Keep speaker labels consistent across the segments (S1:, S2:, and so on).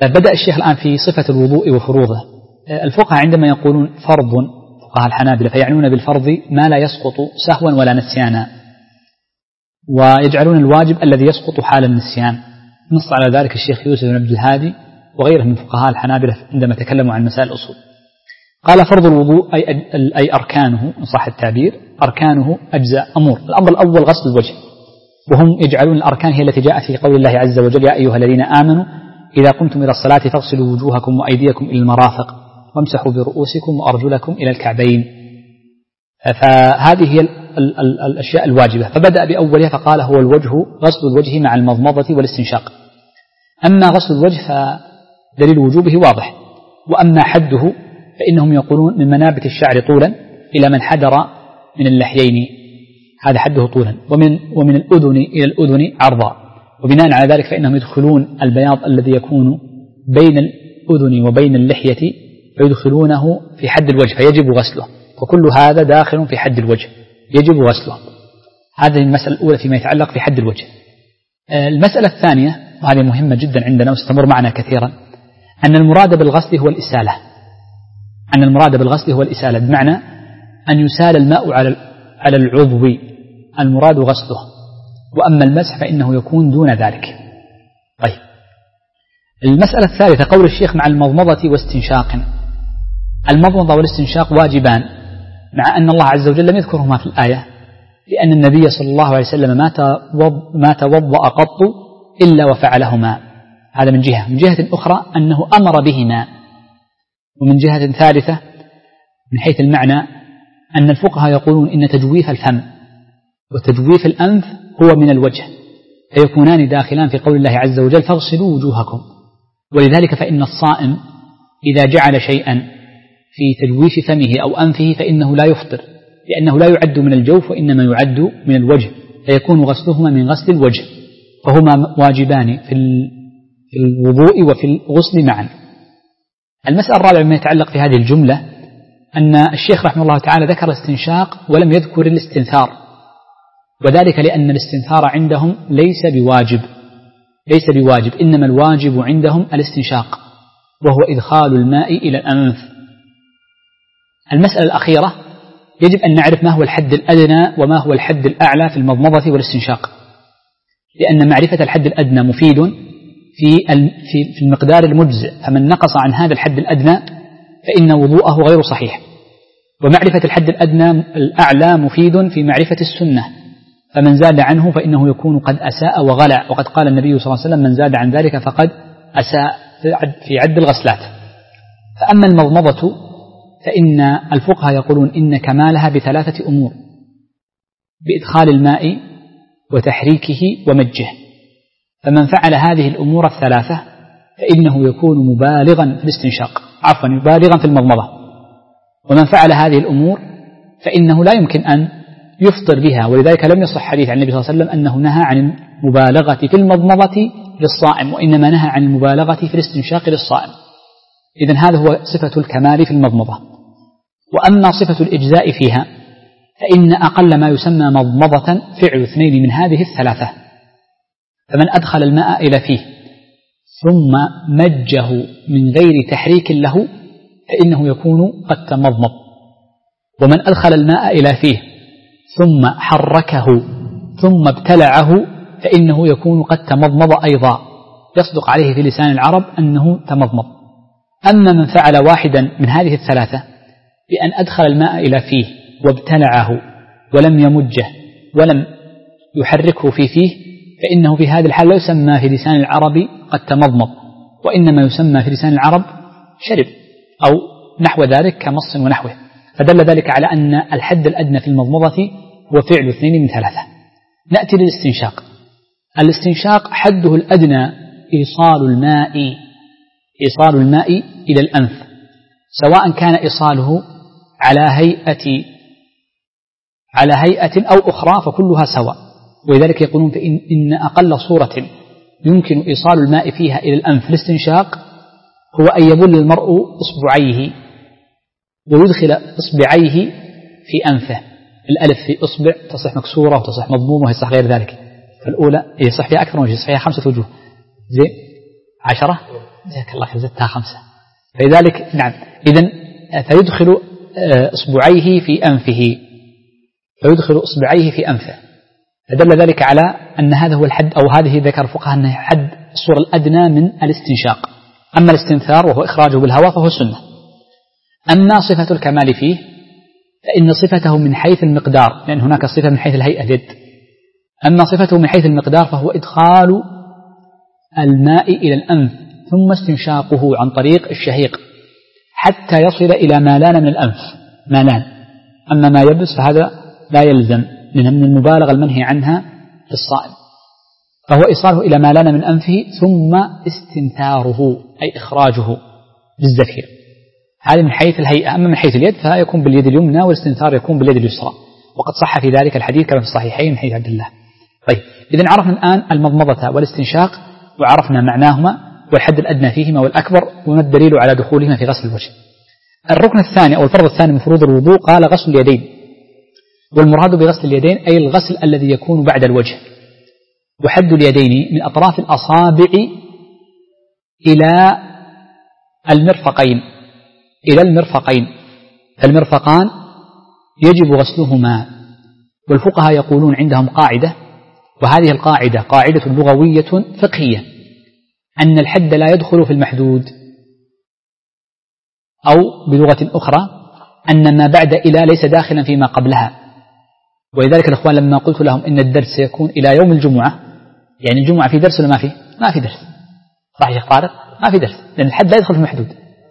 S1: بدأ الشيخ الآن في صفة الوضوء وفروضه. الفقهاء عندما يقولون فرض، فقهاء الحنابلة، فيعنون بالفرض ما لا يسقط سهوا ولا نسيانا، ويجعلون الواجب الذي يسقط حال النسيان. نص على ذلك الشيخ يوسف بن عبد الهادي وغيره من فقهاء الحنابلة عندما تكلموا عن مسائل الأصول. قال فرض الوضوء أي أركانه، إن صح التعبير، أركانه أجزاء أمور. الأمر الأول غسل الوجه، وهم يجعلون الأركان هي التي جاءت في قول الله عز وجل: يا أيها الذين آمنوا إذا قمتم إلى الصلاة فاغسلوا وجوهكم وأيديكم إلى المرافق وامسحوا برؤوسكم وأرجلكم إلى الكعبين. فهذه هي الأشياء الواجبة، فبدأ بأولها فقال: هو الوجه، غسل الوجه مع المضمضة والاستنشاق. أما غسل الوجه فدليل وجوبه واضح، وأما حده فإنهم يقولون من منابت الشعر طولا إلى من حدر من اللحيين، هذا حده طولا، ومن الأذن إلى الأذن عرضا، وبناء على ذلك فإنهم يدخلون البياض الذي يكون بين الأذن وبين اللحية فيدخلونه في حد الوجه فيجب غسله، وكل هذا داخل في حد الوجه يجب غسله. هذه المسألة الأولى فيما يتعلق في حد الوجه. المسألة الثانية، وهذه مهمة جدا عندنا وستمر معنا كثيرا، أن المراد بالغسل هو الإسالة، أن المراد بالغسل هو الإسالة، بمعنى أن يسال الماء على العضو، المراد غسله، وأما المسح فإنه يكون دون ذلك. طيب، المسألة الثالثة قول الشيخ مع المضمضة واستنشاق. المضمضة والاستنشاق واجبان، مع أن الله عز وجل لم يذكرهما في الآية، لأن النبي صلى الله عليه وسلم ما توضأ قط إلا وفعلهما. هذا من جهة. من جهة أخرى أنه أمر بهما. ومن جهة ثالثة من حيث المعنى أن الفقهاء يقولون إن تجويف الفم وتجويف الأنف هو من الوجه، فيكونان داخلان في قول الله عز وجل: فاغسلوا وجوهكم. ولذلك فإن الصائم إذا جعل شيئا في تجويف فمه أو أنفه فإنه لا يفطر، لأنه لا يعد من الجوف وإنما يعد من الوجه، فيكون غسلهما من غسل الوجه، فهما واجبان في الوضوء وفي الغسل معا. المسألة الرابعة مما يتعلق في هذه الجملة أن الشيخ رحمه الله تعالى ذكر الاستنشاق ولم يذكر الاستنثار، وذلك لأن الاستنثار عندهم ليس بواجب، إنما الواجب عندهم الاستنشاق، وهو إدخال الماء إلى الأنف. المسألة الأخيرة يجب أن نعرف ما هو الحد الأدنى وما هو الحد الأعلى في المضمضة والاستنشاق، لأن معرفة الحد الأدنى مفيد في المقدار المجزئ، فمن نقص عن هذا الحد الأدنى فإن وضوءه غير صحيح، ومعرفة الحد الأدنى الأعلى مفيد في معرفة السنة، فمن زاد عنه فإنه يكون قد أساء وغلع، وقد قال النبي صلى الله عليه وسلم: من زاد عن ذلك فقد أساء في عد الغسلات. فأما المضمضة فإن الفقهاء يقولون إن كمالها بثلاثة أمور: بإدخال الماء وتحريكه ومجه. فمن فعل هذه الأمور الثلاثة فإنه يكون مبالغا في الاستنشاق، مبالغا في المضمضة. ومن فعل هذه الأمور فإنه لا يمكن أن يفطر بها، ولذلك لم يصح حديث عن النبي صلى الله عليه وسلم أنه نهى عن المبالغة في المضمضة للصائم، وإنما نهى عن المبالغة في الاستنشاق للصائم. إذن هذا هو صفة الكمال في المضمضة. وأما صفة الإجزاء فيها فإن أقل ما يسمى مضمضة فعل اثنين من هذه الثلاثة: فمن أدخل الماء إلى فيه ثم مجه من غير تحريك له فإنه يكون قد تمضمض، ومن أدخل الماء إلى فيه ثم حركه ثم ابتلعه فإنه يكون قد تمضمض أيضا، يصدق عليه في لسان العرب أنه تمضمض. أما من فعل واحدا من هذه الثلاثة بأن أدخل الماء إلى فيه وابتلعه ولم يمجه ولم يحركه في فيه فإنه في هذا الحال لا يسمى في لسان العرب قد تمضمض، وإنما يسمى في لسان العرب شرب أو نحو ذلك كمص ونحوه. فدل ذلك على أن الحد الأدنى في المضمضة هو فعل اثنين من ثلاثة. نأتي للاستنشاق. الاستنشاق حده الأدنى إيصال الماء إلى الأنف، سواء كان إيصاله على هيئة أو أخرى فكلها سواء. ولذلك يقولون إن أقل صورة يمكن إيصال الماء فيها إلى الأنف الاستنشاق هو أن يبل المرء إصبعيه ويدخل إصبعيه في أنفه. الألف في إصبع تصح مكسورة وتصح مضمومة ويصح غير ذلك، فالأولى يصح فيها أكثر ويصح فيها 5 وجوه، زين 10 جزاك الله خير زدتها 5. فلذلك نعم إذن فيدخل إصبعيه في أنفه فدل ذلك على أن هذا هو الحد، أو هذه ذكر الفقهاء أنه حد الصورة الأدنى من الاستنشاق. أما الاستنثار وهو إخراجه بالهواء فهو سنة. أما صفة الكمال فيه فإن صفته من حيث المقدار، لأن هناك صفة من حيث الهيئة اليد، أما صفته من حيث المقدار فهو إدخال الماء إلى الأنف ثم استنشاقه عن طريق الشهيق حتى يصل إلى ما لان من الأنف مالان. أما ما يبس فهذا لا يلزم من المبالغة المنهي عنها في الصائم، فهو إيصاله إلى ما لان من أنفه ثم استنثاره أي إخراجه بالزفير. هذا من حيث الهيئة. أما من حيث اليد فيكون باليد اليمنى والاستنثار يكون باليد اليسرى، وقد صح في ذلك الحديث كما في الصحيحين من حديث عبد الله. طيب إذن عرفنا الآن المضمضة والاستنشاق وعرفنا معناهما والحد الأدنى فيهما والأكبر وما الدليل على دخولهما في غسل الوجه. الركن الثاني أو الفرض الثاني من فروض الوضوء قال غسل اليدين، والمراد بغسل اليدين أي الغسل الذي يكون بعد الوجه. وحد اليدين من أطراف الأصابع إلى المرفقين فالمرفقان يجب غسلهما. والفقهاء يقولون عندهم قاعدة، وهذه القاعدة قاعدة لغوية فقهية، أن الحد لا يدخل في المحدود، أو بلغة أخرى أن ما بعد إلى ليس داخلا فيما قبلها. ولذلك الأخوان لما قلت لهم إن الدرس سيكون إلى يوم الجمعة، يعني الجمعة في درس ولا ما فيه؟ ما في درس، صح يا طارق؟ ما في درس، لأن الحد لا يدخل في المحدود.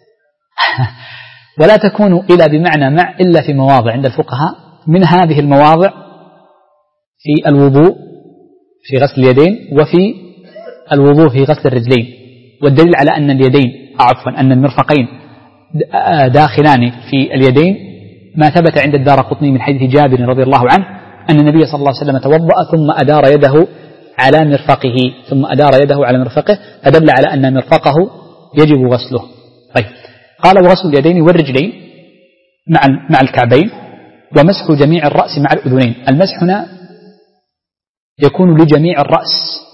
S1: ولا تكون إلى بمعنى مع إلا في مواضع عند الفقهاء، من هذه المواضع في الوضوء في غسل اليدين وفي الوضوء في غسل الرجلين. والدليل على أن اليدين أن المرفقين داخلان في اليدين ما ثبت عند الدارقطني من حديث جابر رضي الله عنه أن النبي صلى الله عليه وسلم توضأ ثم أدار يده على مرفقه فدل على أن مرفقه يجب غسله. طيب قال وغسل اليدين والرجلين مع الكعبين ومسح جميع الرأس مع الأذنين. المسح هنا يكون لجميع الرأس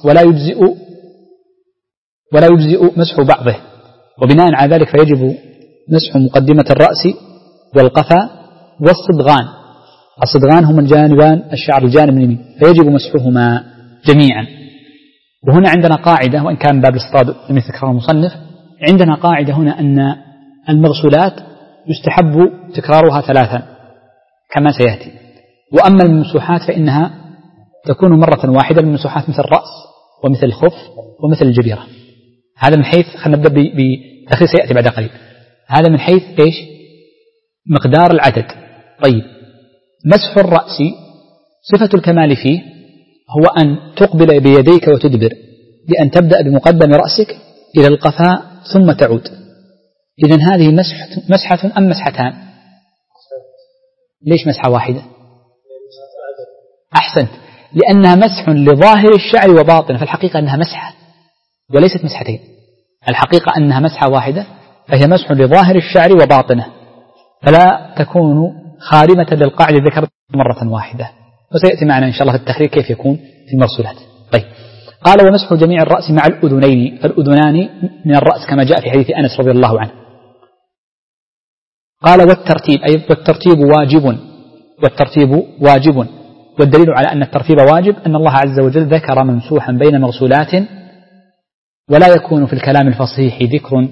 S1: ولا يجزئ مسح بعضه، وبناء على ذلك فيجب مسح مقدمة الرأس والقفا والصدغان. الصدغان هم الجانبان الشعر الجانب اليمين، فيجب مسحهما جميعا. وهنا عندنا قاعدة، وإن كان باب الاصطاد لم يذكرها المصنف، عندنا قاعدة هنا أن المغسولات يستحب تكرارها 3 كما سيأتي، وأما الممسوحات فإنها تكون مرة واحدة، الممسوحات مثل الرأس ومثل الخف ومثل الجبيرة. هذا من حيث خلينا نبدأ بتخصيص سيأتي بعد قليل. هذا من حيث إيش؟ مقدار العدد. طيب مسح الرأس صفة الكمال فيه هو أن تقبل بيديك وتدبر، بأن تبدأ بمقدم رأسك إلى القفاء ثم تعود. إذن هذه مسحة أم مسحتان؟ ليش مسحة واحدة؟ أحسنت، لأنها مسح لظاهر الشعر وباطنه، فالحقيقة أنها مسحة وليست مسحتين. الحقيقة أنها مسحة واحدة، فهي مسح لظاهر الشعر وباطنه، فلا تكون خارمة للقاعدة ذكرت مرة واحدة، وسيأتي معنا إن شاء الله في التخريج كيف يكون في المغسولات. طيب قال ومسح جميع الرأس مع الأذنين، فالأذنان من الرأس كما جاء في حديث أنس رضي الله عنه. قال والترتيب، أي والترتيب واجب. والدليل على أن الترتيب واجب أن الله عز وجل ذكر ممسوحا بين مغسولات، ولا يكون في الكلام الفصيح ذكر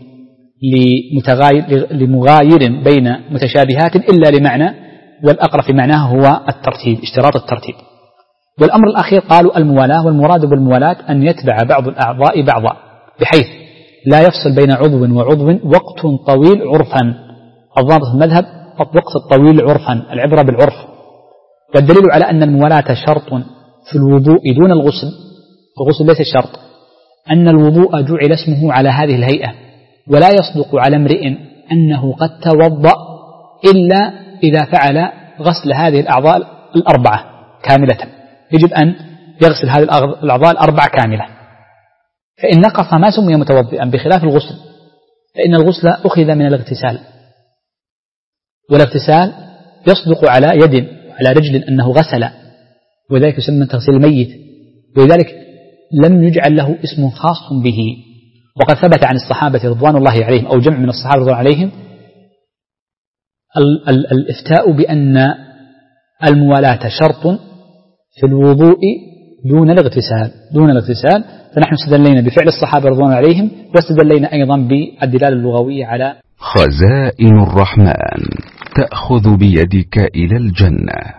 S1: لمغاير بين متشابهات إلا لمعنى، والأقرب في معناه هو الترتيب، اشتراط الترتيب. والأمر الأخير قالوا الموالاة، والمراد بالموالاة أن يتبع بعض الأعضاء بعضا، بحيث لا يفصل بين عضو وعضو وقت طويل عرفا. الضابط في المذهب وقت الطويل عرفا، العبرة بالعرف. والدليل على أن الموالاة شرط في الوضوء دون الغسل، الغسل ليس الشرط، أن الوضوء جعل اسمه على هذه الهيئة، ولا يصدق على امرئ أنه قد توضأ إلا إذا فعل غسل هذه الأعضاء 4 كاملة. يجب أن يغسل هذه الأعضاء 4 كاملة، فإن نقص ما سمي متوضئا، بخلاف الغسل، فإن الغسل أخذ من الاغتسال، والاغتسال يصدق على يد وعلى رجل أنه غسل، وذلك يسمى تغسيل الميت، ولذلك لم يجعل له اسم خاص به. وقد ثبت عن الصحابة رضوان الله عليهم أو جمع من الصحابة رضوان عليهم الإفتاء بأن الموالاة شرط في الوضوء دون الاغتسال، فنحن استدلينا بفعل الصحابة رضوان عليهم، واستدلينا أيضا بالدلالة اللغوية على
S2: خزائن الرحمن تأخذ بيدك إلى الجنة.